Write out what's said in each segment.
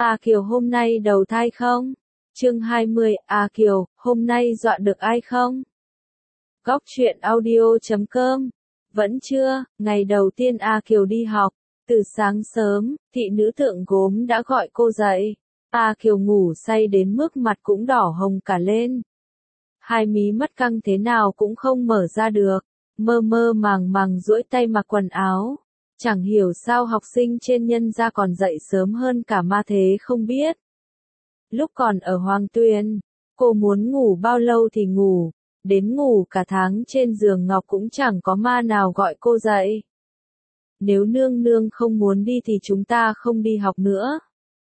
A Kiều hôm nay đầu thai không? Chương 20, A Kiều, hôm nay dọa được ai không? Góc truyện audio.com. Vẫn chưa, ngày đầu tiên A Kiều đi học, từ sáng sớm, thị nữ thượng gốm đã gọi cô dậy. A Kiều ngủ say đến mức mặt cũng đỏ hồng cả lên. Hai mí mắt căng thế nào cũng không mở ra được, mơ mơ màng màng duỗi tay mặc quần áo. Chẳng hiểu sao học sinh trên nhân gia còn dậy sớm hơn cả ma thế không biết. Lúc còn ở Hoàng Tuyền, cô muốn ngủ bao lâu thì ngủ, đến ngủ cả tháng trên giường ngọc cũng chẳng có ma nào gọi cô dậy. Nếu nương nương không muốn đi thì chúng ta không đi học nữa.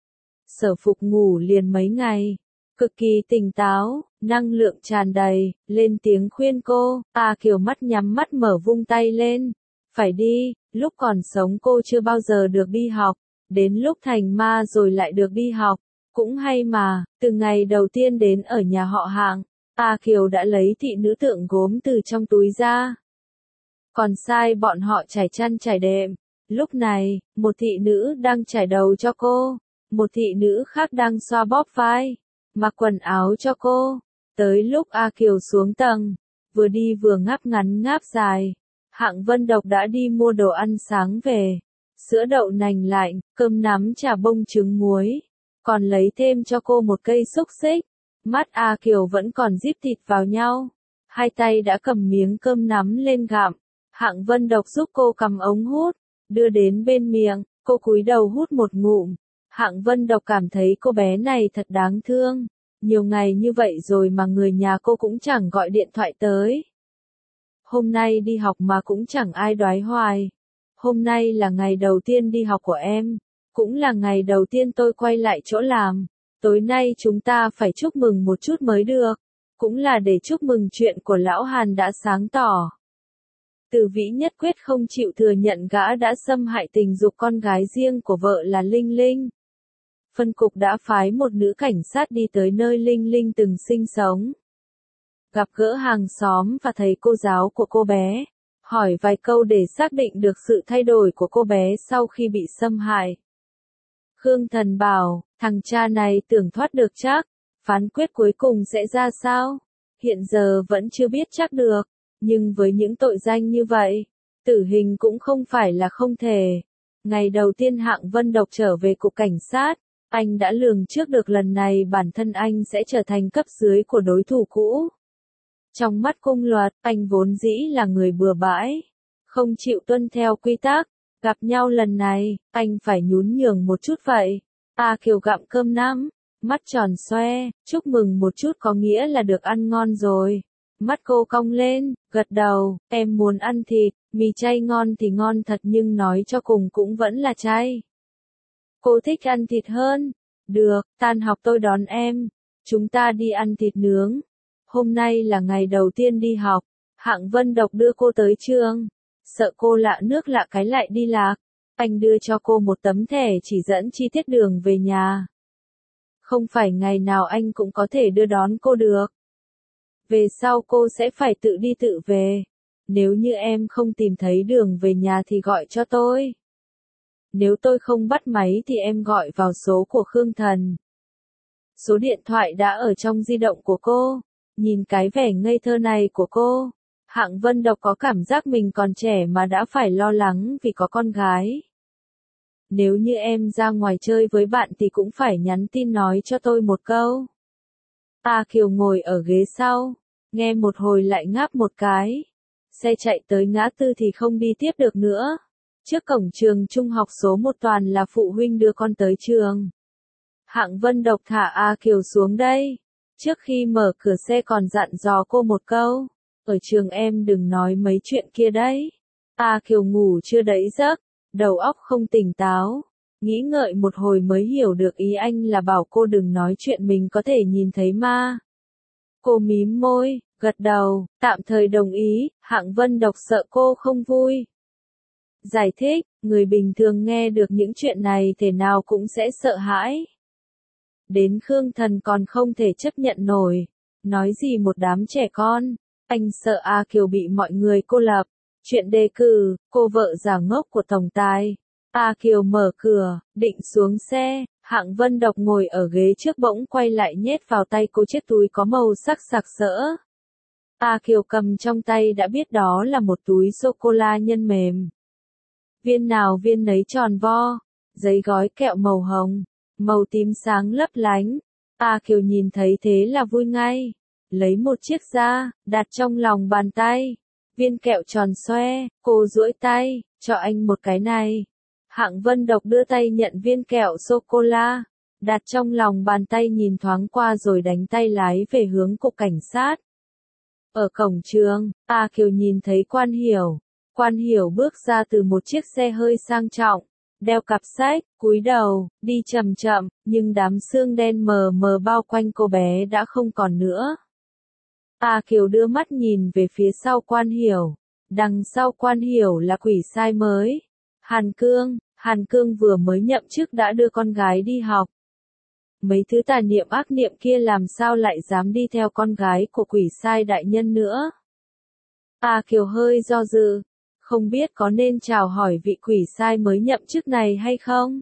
Sở Phục ngủ liền mấy ngày, cực kỳ tỉnh táo, năng lượng tràn đầy, lên tiếng khuyên cô. A Kiều mắt nhắm mắt mở vung tay lên. Phải đi, lúc còn sống cô chưa bao giờ được đi học, đến lúc thành ma rồi lại được đi học, cũng hay mà. Từ ngày đầu tiên đến ở nhà họ Hạng, A Kiều đã lấy thị nữ tượng gốm từ trong túi ra. Còn sai bọn họ trải chăn trải đệm. Lúc này, một thị nữ đang trải đầu cho cô, một thị nữ khác đang xoa bóp vai, mặc quần áo cho cô. Tới lúc A Kiều xuống tầng, vừa đi vừa ngáp ngắn ngáp dài, Hạng Vân Độc đã đi mua đồ ăn sáng về, sữa đậu nành lạnh, cơm nắm trà bông trứng muối, còn lấy thêm cho cô một cây xúc xích. Mắt A Kiều vẫn còn díp thịt vào nhau, hai tay đã cầm miếng cơm nắm lên gặm. Hạng Vân Độc giúp cô cầm ống hút, đưa đến bên miệng, cô cúi đầu hút một ngụm. Hạng Vân Độc cảm thấy cô bé này thật đáng thương, nhiều ngày như vậy rồi mà người nhà cô cũng chẳng gọi điện thoại tới. Hôm nay đi học mà cũng chẳng ai đoái hoài. Hôm nay là ngày đầu tiên đi học của em, cũng là ngày đầu tiên tôi quay lại chỗ làm. Tối nay chúng ta phải chúc mừng một chút mới được, cũng là để chúc mừng chuyện của lão Hàn đã sáng tỏ. Từ Vĩ nhất quyết không chịu thừa nhận gã đã xâm hại tình dục con gái riêng của vợ là Linh Linh. Phân cục đã phái một nữ cảnh sát đi tới nơi Linh Linh từng sinh sống. Gặp gỡ hàng xóm và thầy cô giáo của cô bé, hỏi vài câu để xác định được sự thay đổi của cô bé sau khi bị xâm hại. Khương Thần bảo, thằng cha này tưởng thoát được chắc, phán quyết cuối cùng sẽ ra sao? Hiện giờ vẫn chưa biết chắc được, nhưng với những tội danh như vậy, tử hình cũng không phải là không thể. Ngày đầu tiên Hạng Vân Độc trở về cục cảnh sát, anh đã lường trước được lần này bản thân anh sẽ trở thành cấp dưới của đối thủ cũ. Trong mắt cung luật, anh vốn dĩ là người bừa bãi, không chịu tuân theo quy tắc. Gặp nhau lần này, anh phải nhún nhường một chút vậy. A Kiều gặm cơm nắm, mắt tròn xoe, chúc mừng một chút có nghĩa là được ăn ngon rồi. Mắt cô cong lên, gật đầu, em muốn ăn thịt, mì chay ngon thì ngon thật nhưng nói cho cùng cũng vẫn là chay. Cô thích ăn thịt hơn. Được, tan học tôi đón em. Chúng ta đi ăn thịt nướng. Hôm nay là ngày đầu tiên đi học, Hạng Vân Độc đưa cô tới trường. Sợ cô lạ nước lạ cái lại đi lạc, anh đưa cho cô một tấm thẻ chỉ dẫn chi tiết đường về nhà. Không phải ngày nào anh cũng có thể đưa đón cô được. Về sau cô sẽ phải tự đi tự về. Nếu như em không tìm thấy đường về nhà thì gọi cho tôi. Nếu tôi không bắt máy thì em gọi vào số của Khương Thần. Số điện thoại đã ở trong di động của cô. Nhìn cái vẻ ngây thơ này của cô, Hạng Vân Độc có cảm giác mình còn trẻ mà đã phải lo lắng vì có con gái. Nếu như em ra ngoài chơi với bạn thì cũng phải nhắn tin nói cho tôi một câu. A Kiều ngồi ở ghế sau, nghe một hồi lại ngáp một cái. Xe chạy tới ngã tư thì không đi tiếp được nữa. Trước cổng trường trung học số 1 toàn là phụ huynh đưa con tới trường. Hạng Vân Độc thả A Kiều xuống đây. Trước khi mở cửa xe còn dặn dò cô một câu. Ở trường em đừng nói mấy chuyện kia đấy. A Kiều ngủ chưa đẫy giấc, đầu óc không tỉnh táo. Nghĩ ngợi một hồi mới hiểu được ý anh là bảo cô đừng nói chuyện mình có thể nhìn thấy ma. Cô mím môi, gật đầu, tạm thời đồng ý. Hạng Vân Độc sợ cô không vui. Giải thích, người bình thường nghe được những chuyện này thế nào cũng sẽ sợ hãi. Đến Khương Thần còn không thể chấp nhận nổi. Nói gì một đám trẻ con. Anh sợ A Kiều bị mọi người cô lập. Chuyện đề cử, cô vợ giả ngốc của tổng tài. A Kiều mở cửa, định xuống xe. Hạng Vân Độc ngồi ở ghế trước bỗng quay lại nhét vào tay cô chiếc túi có màu sắc sặc sỡ. A Kiều cầm trong tay đã biết đó là một túi sô-cô-la nhân mềm. Viên nào viên nấy tròn vo, giấy gói kẹo màu hồng, màu tím sáng lấp lánh. A Kiều nhìn thấy thế là vui ngay. Lấy một chiếc ra, đặt trong lòng bàn tay. Viên kẹo tròn xoe, cô duỗi tay, cho anh một cái này. Hạng Vân Độc đưa tay nhận viên kẹo sô-cô-la, đặt trong lòng bàn tay nhìn thoáng qua rồi đánh tay lái về hướng cục cảnh sát. Ở cổng trường, A Kiều nhìn thấy Quan Hiểu. Quan Hiểu bước ra từ một chiếc xe hơi sang trọng, đeo cặp sách, cúi đầu, đi chậm chậm, nhưng đám sương đen mờ mờ bao quanh cô bé đã không còn nữa. A Kiều đưa mắt nhìn về phía sau Quan Hiểu. Đằng sau Quan Hiểu là quỷ sai mới. Hàn Cương vừa mới nhậm chức đã đưa con gái đi học. Mấy thứ tà niệm ác niệm kia làm sao lại dám đi theo con gái của quỷ sai đại nhân nữa. A Kiều hơi do dự, không biết có nên chào hỏi vị quỷ sai mới nhậm chức này hay không.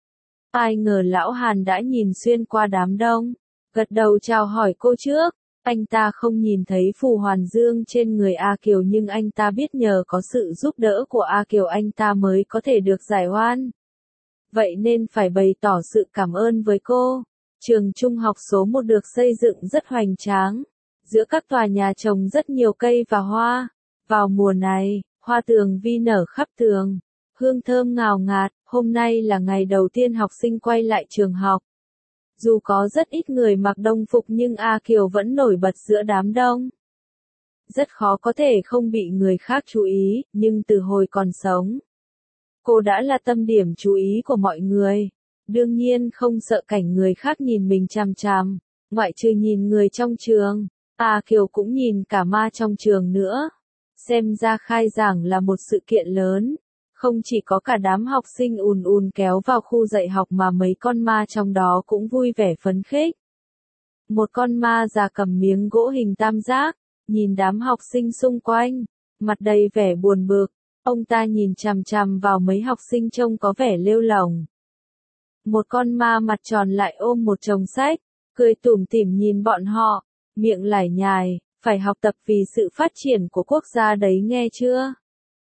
Ai ngờ lão Hàn đã nhìn xuyên qua đám đông, gật đầu chào hỏi cô trước. Anh ta không nhìn thấy phù hoàn dương trên người A Kiều nhưng anh ta biết nhờ có sự giúp đỡ của A Kiều anh ta mới có thể được giải oan. Vậy nên phải bày tỏ sự cảm ơn với cô. Trường trung học số 1 được xây dựng rất hoành tráng. Giữa các tòa nhà trồng rất nhiều cây và hoa. Vào mùa này, hoa tường vi nở khắp tường. Hương thơm ngào ngạt, hôm nay là ngày đầu tiên học sinh quay lại trường học. Dù có rất ít người mặc đồng phục nhưng A Kiều vẫn nổi bật giữa đám đông. Rất khó có thể không bị người khác chú ý, nhưng từ hồi còn sống, cô đã là tâm điểm chú ý của mọi người. Đương nhiên không sợ cảnh người khác nhìn mình chằm chằm, ngoại trừ nhìn người trong trường, A Kiều cũng nhìn cả ma trong trường nữa. Xem ra khai giảng là một sự kiện lớn. Không chỉ có cả đám học sinh ùn ùn kéo vào khu dạy học mà mấy con ma trong đó cũng vui vẻ phấn khích. Một con ma già cầm miếng gỗ hình tam giác, nhìn đám học sinh xung quanh, mặt đầy vẻ buồn bực. Ông ta nhìn chằm chằm vào mấy học sinh trông có vẻ lêu lổng. Một con ma mặt tròn lại ôm một chồng sách, cười tủm tỉm nhìn bọn họ, miệng lải nhải, phải học tập vì sự phát triển của quốc gia đấy nghe chưa?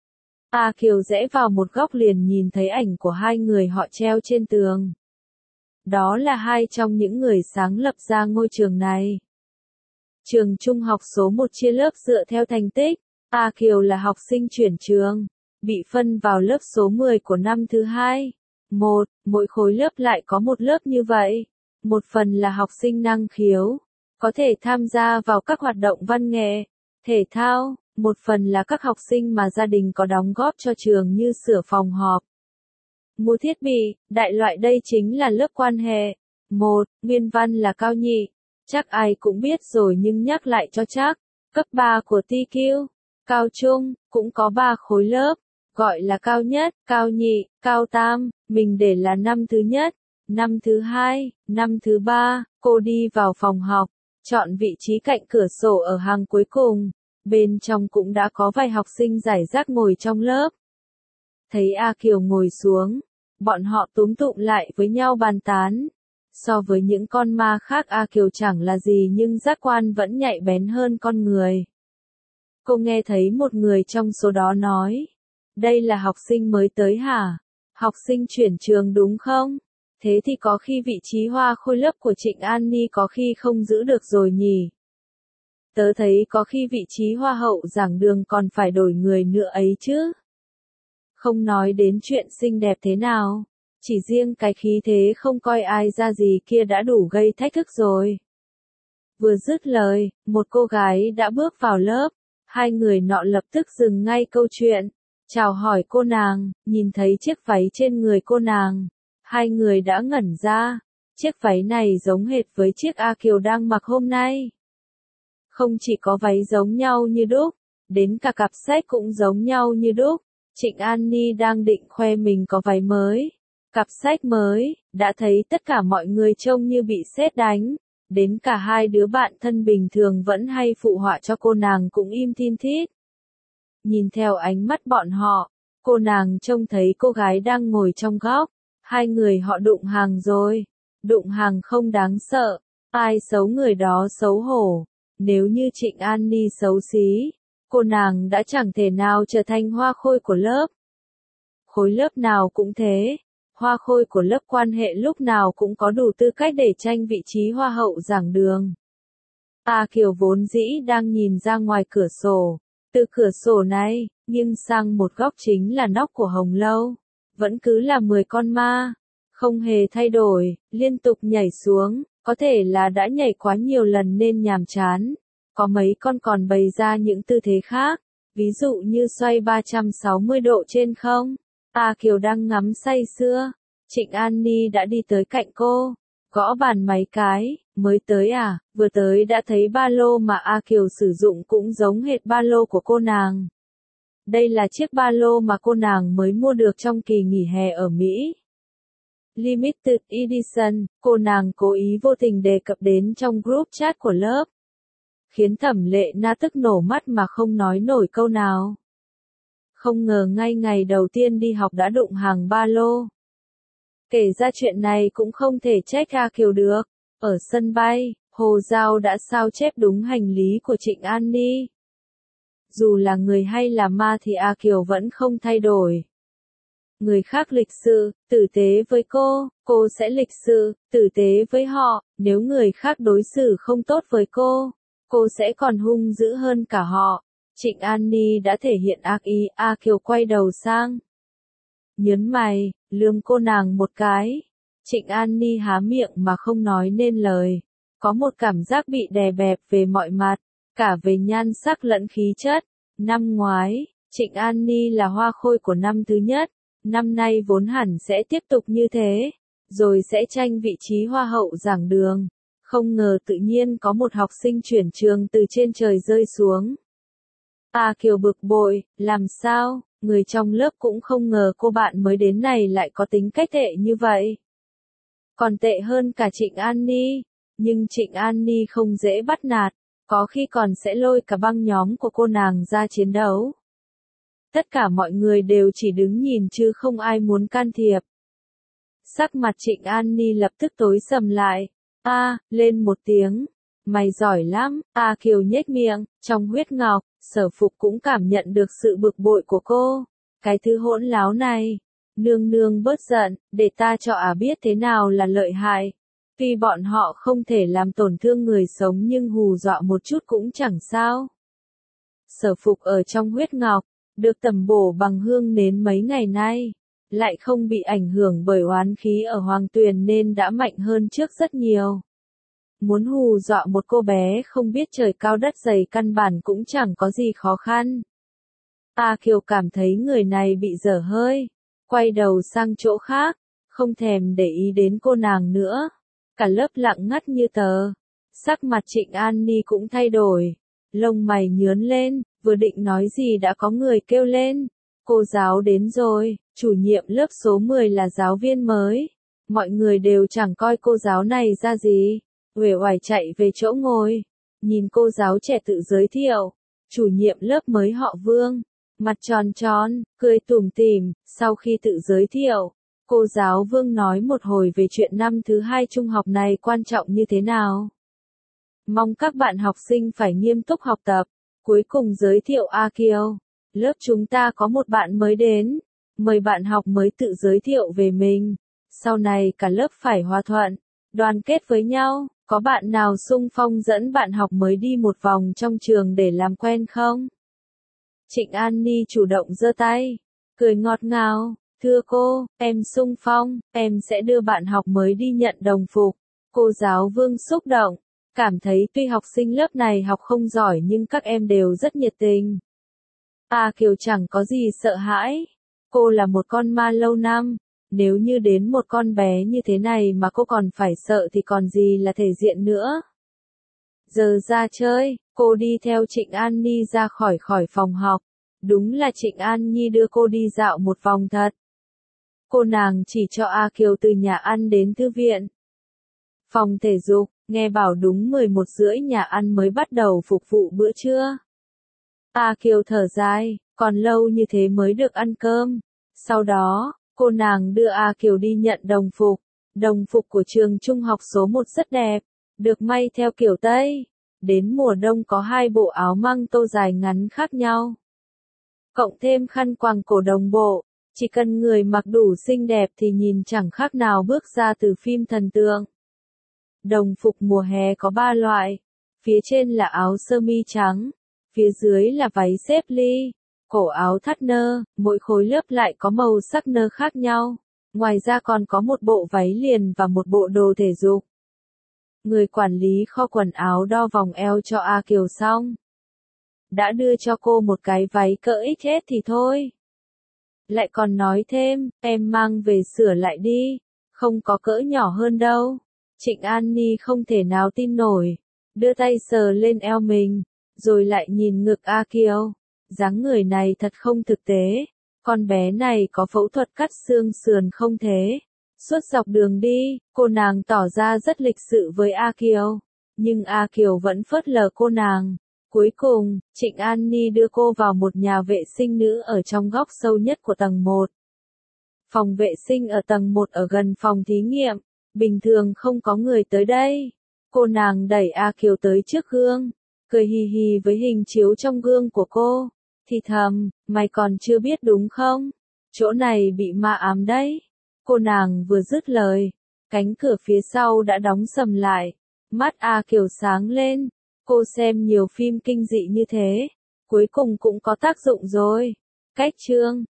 A Kiều rẽ vào một góc liền nhìn thấy ảnh của hai người họ treo trên tường. Đó là hai trong những người sáng lập ra ngôi trường này. Trường trung học số 1 chia lớp dựa theo thành tích. A Kiều là học sinh chuyển trường, bị phân vào lớp số 10 của năm thứ 2. Mỗi khối lớp lại có một lớp như vậy. Một phần là học sinh năng khiếu, có thể tham gia vào các hoạt động văn nghệ, thể thao. Một phần là các học sinh mà gia đình có đóng góp cho trường như sửa phòng họp, mua thiết bị, đại loại. Đây chính là lớp quan hệ. Nguyên văn là cao nhị. Chắc ai cũng biết rồi nhưng nhắc lại cho chắc. Cấp 3 của TQ, cao trung, cũng có 3 khối lớp, gọi là cao nhất, cao nhị, cao tam, mình để là năm thứ nhất, năm thứ 2, năm thứ 3, cô đi vào phòng học, chọn vị trí cạnh cửa sổ ở hàng cuối cùng. Bên trong cũng đã có vài học sinh rải rác ngồi trong lớp. Thấy A Kiều ngồi xuống, bọn họ túm tụm lại với nhau bàn tán. So với những con ma khác A Kiều chẳng là gì nhưng giác quan vẫn nhạy bén hơn con người. Cô nghe thấy một người trong số đó nói, đây là học sinh mới tới hả? Học sinh chuyển trường đúng không? Thế thì có khi vị trí hoa khôi lớp của Trịnh An Ni có khi không giữ được rồi nhỉ? Tớ thấy có khi vị trí hoa hậu giảng đường còn phải đổi người nữa ấy chứ. Không nói đến chuyện xinh đẹp thế nào, chỉ riêng cái khí thế không coi ai ra gì kia đã đủ gây thách thức rồi. Vừa dứt lời, một cô gái đã bước vào lớp, hai người nọ lập tức dừng ngay câu chuyện, chào hỏi cô nàng, nhìn thấy chiếc váy trên người cô nàng. Hai người đã ngẩn ra, chiếc váy này giống hệt với chiếc A Kiều đang mặc hôm nay. Không chỉ có váy giống nhau như đúc, đến cả cặp sách cũng giống nhau như đúc. Trịnh An Ni đang định khoe mình có váy mới, cặp sách mới, đã thấy tất cả mọi người trông như bị sét đánh. Đến cả hai đứa bạn thân bình thường vẫn hay phụ họa cho cô nàng cũng im thin thít. Nhìn theo ánh mắt bọn họ, cô nàng trông thấy cô gái đang ngồi trong góc. Hai người họ đụng hàng rồi, Đụng hàng không đáng sợ, ai xấu người đó xấu hổ. Nếu như Trịnh An Ni xấu xí, cô nàng đã chẳng thể nào trở thành hoa khôi của lớp. Khối lớp nào cũng thế, hoa khôi của lớp quan hệ lúc nào cũng có đủ tư cách để tranh vị trí hoa hậu giảng đường. A Kiều vốn dĩ đang nhìn ra ngoài cửa sổ, từ cửa sổ này, nghiêng sang một góc chính là nóc của Hồng Lâu. Vẫn cứ là 10 con ma, không hề thay đổi, liên tục nhảy xuống, có thể là đã nhảy quá nhiều lần nên nhàm chán. Có mấy con còn bày ra những tư thế khác, ví dụ như xoay 360 độ trên không. A Kiều đang ngắm say sưa, Trịnh An Ni đã đi tới cạnh cô, gõ bàn mấy cái, mới tới à, vừa tới đã thấy ba lô mà A Kiều sử dụng cũng giống hệt ba lô của cô nàng. Đây là chiếc ba lô mà cô nàng mới mua được trong kỳ nghỉ hè ở Mỹ. Limited Edition, cô nàng cố ý vô tình đề cập đến trong group chat của lớp. Khiến Thẩm Lệ Na tức nổ mắt mà không nói nổi câu nào. Không ngờ ngay ngày đầu tiên đi học đã đụng hàng ba lô. Kể ra chuyện này cũng không thể trách A Kiều được. Ở sân bay, Hồ Giao đã sao chép đúng hành lý của Trịnh An Ni. Dù là người hay là ma thì A Kiều vẫn không thay đổi. Người khác lịch sự, tử tế với cô sẽ lịch sự, tử tế với họ. Nếu người khác đối xử không tốt với cô sẽ còn hung dữ hơn cả họ. Trịnh An Ni đã thể hiện ác ý, A Kiều quay đầu sang. Nhớn mày, lườm cô nàng một cái. Trịnh An Ni há miệng mà không nói nên lời. Có một cảm giác bị đè bẹp về mọi mặt, cả về nhan sắc lẫn khí chất. Năm ngoái, Trịnh An Ni là hoa khôi của năm thứ nhất. Năm nay vốn hẳn sẽ tiếp tục như thế, rồi sẽ tranh vị trí hoa hậu giảng đường. Không ngờ tự nhiên có một học sinh chuyển trường từ trên trời rơi xuống. A Kiều bực bội, làm sao, người trong lớp cũng không ngờ cô bạn mới đến này lại có tính cách tệ như vậy. Còn tệ hơn cả Trịnh An Ni, nhưng Trịnh An Ni không dễ bắt nạt, có khi còn sẽ lôi cả băng nhóm của cô nàng ra chiến đấu. Tất cả mọi người đều chỉ đứng nhìn chứ không ai muốn can thiệp. Sắc mặt Trịnh An Ni lập tức tối sầm lại. Lên một tiếng. Mày giỏi lắm, A Kiều nhếch miệng, trong huyết ngọc, Sở Phục cũng cảm nhận được sự bực bội của cô. Cái thứ hỗn láo này. Nương nương bớt giận, để ta cho biết thế nào là lợi hại. Tuy bọn họ không thể làm tổn thương người sống nhưng hù dọa một chút cũng chẳng sao. Sở Phục ở trong huyết ngọc, được tẩm bổ bằng hương nến mấy ngày nay, lại không bị ảnh hưởng bởi oán khí ở Hoàng Tuyền nên đã mạnh hơn trước rất nhiều. Muốn hù dọa một cô bé không biết trời cao đất dày căn bản cũng chẳng có gì khó khăn. A Kiều cảm thấy người này bị dở hơi, quay đầu sang chỗ khác, không thèm để ý đến cô nàng nữa. Cả lớp lặng ngắt như tờ. Sắc mặt Trịnh An Ni cũng thay đổi, lông mày nhướn lên, vừa định nói gì đã có người kêu lên. Cô giáo đến rồi, chủ nhiệm lớp số 10 là giáo viên mới. Mọi người đều chẳng coi cô giáo này ra gì. Uể oải chạy về chỗ ngồi, nhìn cô giáo trẻ tự giới thiệu. Chủ nhiệm lớp mới họ Vương, mặt tròn tròn, cười tủm tỉm. Sau khi tự giới thiệu, cô giáo Vương nói một hồi về chuyện năm thứ 2 trung học này quan trọng như thế nào. Mong các bạn học sinh phải nghiêm túc học tập. Cuối cùng giới thiệu A Kiều. Lớp chúng ta có một bạn mới đến. Mời bạn học mới tự giới thiệu về mình. Sau này cả lớp phải hòa thuận, đoàn kết với nhau. Có bạn nào xung phong dẫn bạn học mới đi một vòng trong trường để làm quen không? Trịnh An Ni chủ động giơ tay, cười ngọt ngào. Thưa cô, em xung phong, em sẽ đưa bạn học mới đi nhận đồng phục. Cô giáo Vương xúc động, cảm thấy tuy học sinh lớp này học không giỏi nhưng các em đều rất nhiệt tình. A Kiều chẳng có gì sợ hãi. Cô là một con ma lâu năm. Nếu như đến một con bé như thế này mà cô còn phải sợ thì còn gì là thể diện nữa. Giờ ra chơi, cô đi theo Trịnh An Ni ra khỏi phòng học. Đúng là Trịnh An Nhi đưa cô đi dạo một vòng thật. Cô nàng chỉ cho A Kiều từ nhà ăn đến thư viện. Phòng thể dục, nghe bảo đúng 11:30 nhà ăn mới bắt đầu phục vụ bữa trưa. A Kiều thở dài, còn lâu như thế mới được ăn cơm. Sau đó, cô nàng đưa A Kiều đi nhận đồng phục. Đồng phục của trường trung học số 1 rất đẹp, được may theo kiểu Tây. Đến mùa đông có 2 bộ áo măng tô dài ngắn khác nhau. Cộng thêm khăn quàng cổ đồng bộ, chỉ cần người mặc đủ xinh đẹp thì nhìn chẳng khác nào bước ra từ phim thần tượng. Đồng phục mùa hè có 3 loại, phía trên là áo sơ mi trắng, phía dưới là váy xếp ly, cổ áo thắt nơ, mỗi khối lớp lại có màu sắc nơ khác nhau. Ngoài ra còn có một bộ váy liền và một bộ đồ thể dục. Người quản lý kho quần áo đo vòng eo cho A Kiều xong. Đã đưa cho cô một cái váy cỡ XS thì thôi. Lại còn nói thêm, em mang về sửa lại đi, không có cỡ nhỏ hơn đâu. Trịnh An Ni không thể nào tin nổi, đưa tay sờ lên eo mình, rồi lại nhìn ngực A Kiều. Dáng người này thật không thực tế, con bé này có phẫu thuật cắt xương sườn không thế? Suốt dọc đường đi, cô nàng tỏ ra rất lịch sự với A Kiều, nhưng A Kiều vẫn phớt lờ cô nàng. Cuối cùng, Trịnh An Ni đưa cô vào một nhà vệ sinh nữ ở trong góc sâu nhất của tầng 1. Phòng vệ sinh ở tầng 1 ở gần phòng thí nghiệm, bình thường không có người tới đây. Cô nàng đẩy A Kiều tới trước gương, cười hì hì với hình chiếu trong gương của cô, thì thầm, mày còn chưa biết đúng không? Chỗ này bị ma ám đấy. Cô nàng vừa dứt lời, cánh cửa phía sau đã đóng sầm lại, mắt A Kiều sáng lên. Cô xem nhiều phim kinh dị như thế, cuối cùng cũng có tác dụng rồi. Cách chương